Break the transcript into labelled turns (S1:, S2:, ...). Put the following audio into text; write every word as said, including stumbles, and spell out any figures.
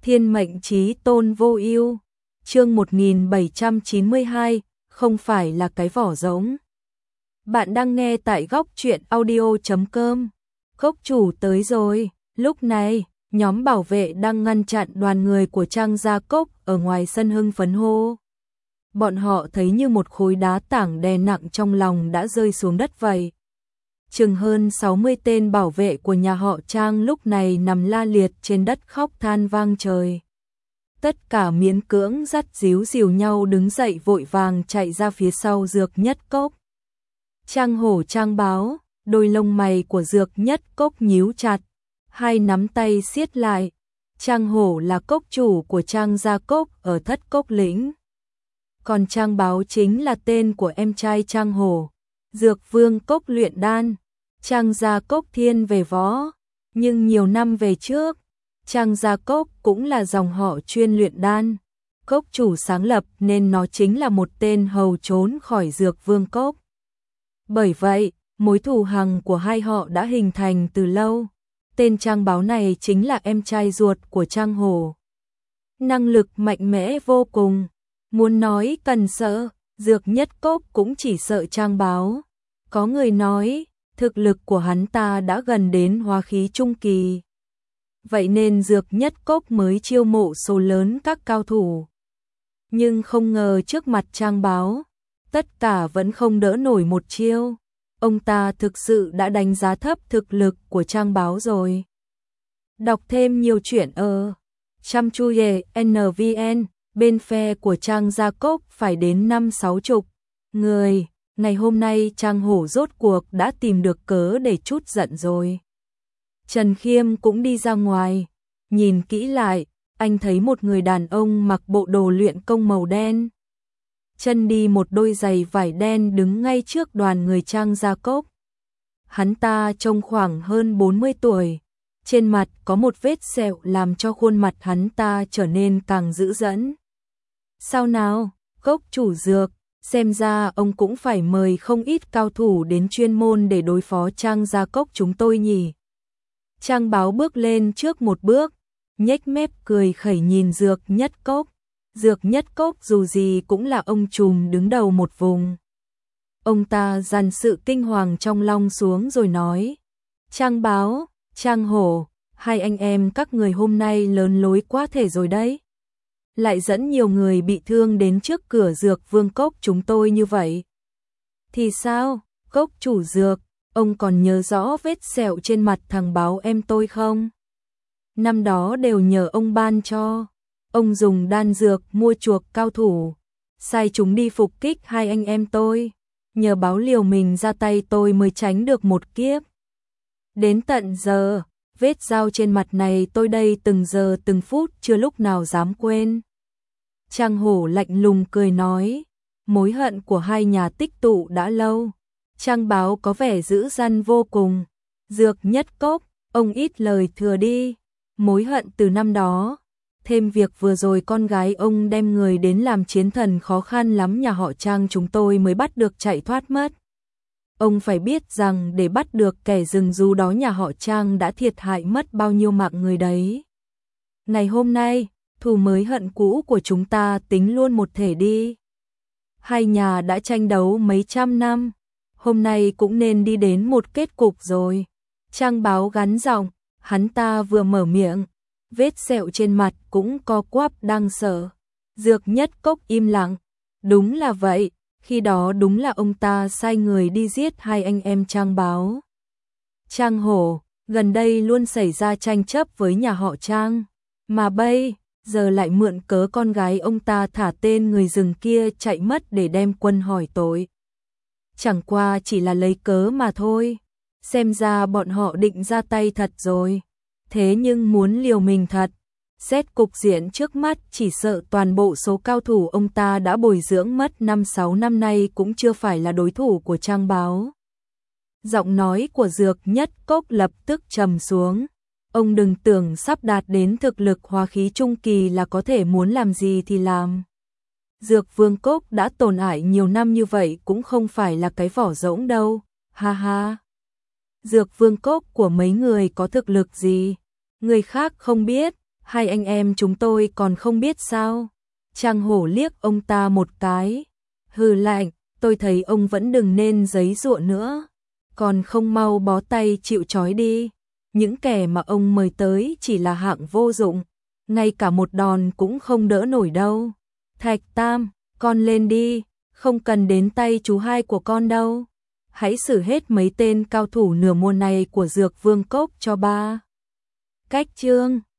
S1: Thiên mệnh chí tôn vô ưu. Chương một nghìn bảy trăm chín mươi hai, không phải là cái vỏ rỗng. Bạn đang nghe tại góc truyện audio chấm com. Cốc chủ tới rồi. Lúc này, nhóm bảo vệ đang ngăn chặn đoàn người của Trang Gia Cốc ở ngoài sân hưng phấn hô. Bọn họ thấy như một khối đá tảng đè nặng trong lòng đã rơi xuống đất vậy. Chừng hơn sáu mươi tên bảo vệ của nhà họ Trang lúc này nằm la liệt trên đất khóc than vang trời. Tất cả miễn cưỡng dắt díu dìu nhau đứng dậy vội vàng chạy ra phía sau Dược Nhất Cốc. Trang Hổ Trang Báo, đôi lông mày của Dược Nhất Cốc nhíu chặt, hai nắm tay siết lại. Trang Hổ là cốc chủ của Trang Gia Cốc ở Thất Cốc Lĩnh. Còn Trang Báo chính là tên của em trai Trang Hổ, Dược Vương Cốc luyện đan. Trang Gia Cốc thiên về võ, nhưng nhiều năm về trước, Trang Gia Cốc cũng là dòng họ chuyên luyện đan. Cốc chủ sáng lập nên nó chính là một tên hầu trốn khỏi Dược Vương Cốc. Bởi vậy, mối thù hằn của hai họ đã hình thành từ lâu. Tên Trang Báo này chính là em trai ruột của Trang Hổ. Năng lực mạnh mẽ vô cùng, muốn nói cần sợ, Dược Nhất Cốc cũng chỉ sợ Trang Báo. Có người nói, thực lực của hắn ta đã gần đến hóa khí trung kỳ. Vậy nên Dược Nhất Cốc mới chiêu mộ số lớn các cao thủ. Nhưng không ngờ trước mặt Trang Báo, tất cả vẫn không đỡ nổi một chiêu. Ông ta thực sự đã đánh giá thấp thực lực của Trang Báo rồi. Đọc thêm nhiều chuyện ở Chăm Chu Ye en vê en, bên phe của Trang Gia Cốc phải đến năm sáu chục người. Ngày hôm nay Trang Hổ rốt cuộc đã tìm được cớ để trút giận rồi. Trần Khiêm cũng đi ra ngoài, nhìn kỹ lại, anh thấy một người đàn ông mặc bộ đồ luyện công màu đen. Chân đi một đôi giày vải đen đứng ngay trước đoàn người Trang Gia Cốc. Hắn ta trông khoảng hơn bốn mươi tuổi, trên mặt có một vết sẹo làm cho khuôn mặt hắn ta trở nên càng dữ dẫn. Sao nào, Cốc chủ Dược? Xem ra ông cũng phải mời không ít cao thủ đến chuyên môn để đối phó Trang Gia Cốc chúng tôi nhỉ. Trang Báo bước lên trước một bước, nhếch mép cười khẩy nhìn Dược Nhất Cốc. Dược Nhất Cốc dù gì cũng là ông trùm đứng đầu một vùng. Ông ta dằn sự kinh hoàng trong lòng xuống rồi nói. Trang Báo, Trang Hổ, hai anh em các người hôm nay lớn lối quá thể rồi đấy. Lại dẫn nhiều người bị thương đến trước cửa Dược Vương Cốc chúng tôi như vậy. Thì sao, Cốc chủ Dược, ông còn nhớ rõ vết sẹo trên mặt thằng Báo em tôi không? Năm đó đều nhờ ông ban cho. Ông dùng đan dược mua chuộc cao thủ, sai chúng đi phục kích hai anh em tôi. Nhờ Báo liều mình ra tay tôi mới tránh được một kiếp. Đến tận giờ, vết dao trên mặt này tôi đây từng giờ từng phút chưa lúc nào dám quên. Trang Hổ lạnh lùng cười nói, mối hận của hai nhà tích tụ đã lâu. Trang Báo có vẻ dữ dằn vô cùng. Dược Nhất Cốc, ông ít lời thừa đi. Mối hận từ năm đó, thêm việc vừa rồi con gái ông đem người đến làm chiến thần khó khăn lắm nhà họ Trang chúng tôi mới bắt được chạy thoát mất. Ông phải biết rằng để bắt được kẻ rừng rú đó nhà họ Trang đã thiệt hại mất bao nhiêu mạng người đấy. Ngày hôm nay, thù mới hận cũ của chúng ta tính luôn một thể đi. Hai nhà đã tranh đấu mấy trăm năm, hôm nay cũng nên đi đến một kết cục rồi. Trang Báo gắn giọng, hắn ta vừa mở miệng, vết sẹo trên mặt cũng co quắp đang sợ. Dược Nhất Cốc im lặng, đúng là vậy, khi đó đúng là ông ta sai người đi giết hai anh em Trang Báo. Trang Hổ, gần đây luôn xảy ra tranh chấp với nhà họ Trang, mà bây giờ lại mượn cớ con gái ông ta thả tên người rừng kia chạy mất để đem quân hỏi tội. Chẳng qua chỉ là lấy cớ mà thôi, xem ra bọn họ định ra tay thật rồi. Thế nhưng muốn liều mình thật, xét cục diện trước mắt chỉ sợ toàn bộ số cao thủ ông ta đã bồi dưỡng mất năm sáu năm nay cũng chưa phải là đối thủ của Trang Báo. Giọng nói của Dược Nhất Cốc lập tức trầm xuống. Ông đừng tưởng sắp đạt đến thực lực hóa khí trung kỳ là có thể muốn làm gì thì làm. Dược Vương Cốc đã tồn tại nhiều năm như vậy cũng không phải là cái vỏ rỗng đâu, ha ha. Dược Vương Cốc của mấy người có thực lực gì? Người khác không biết, Hai anh em chúng tôi còn không biết sao? Trang Hổ liếc ông ta một cái, hừ lạnh, tôi thấy ông vẫn đừng nên giấy giụa nữa, còn không mau bó tay chịu trói đi. Những kẻ mà ông mời tới chỉ là hạng vô dụng, ngay cả một đòn cũng không đỡ nổi đâu. Thạch Tam, con lên đi, không cần đến tay chú hai của con đâu. Hãy xử hết mấy tên cao thủ nửa mùa này của Dược Vương Cốc cho ba. Cách Trương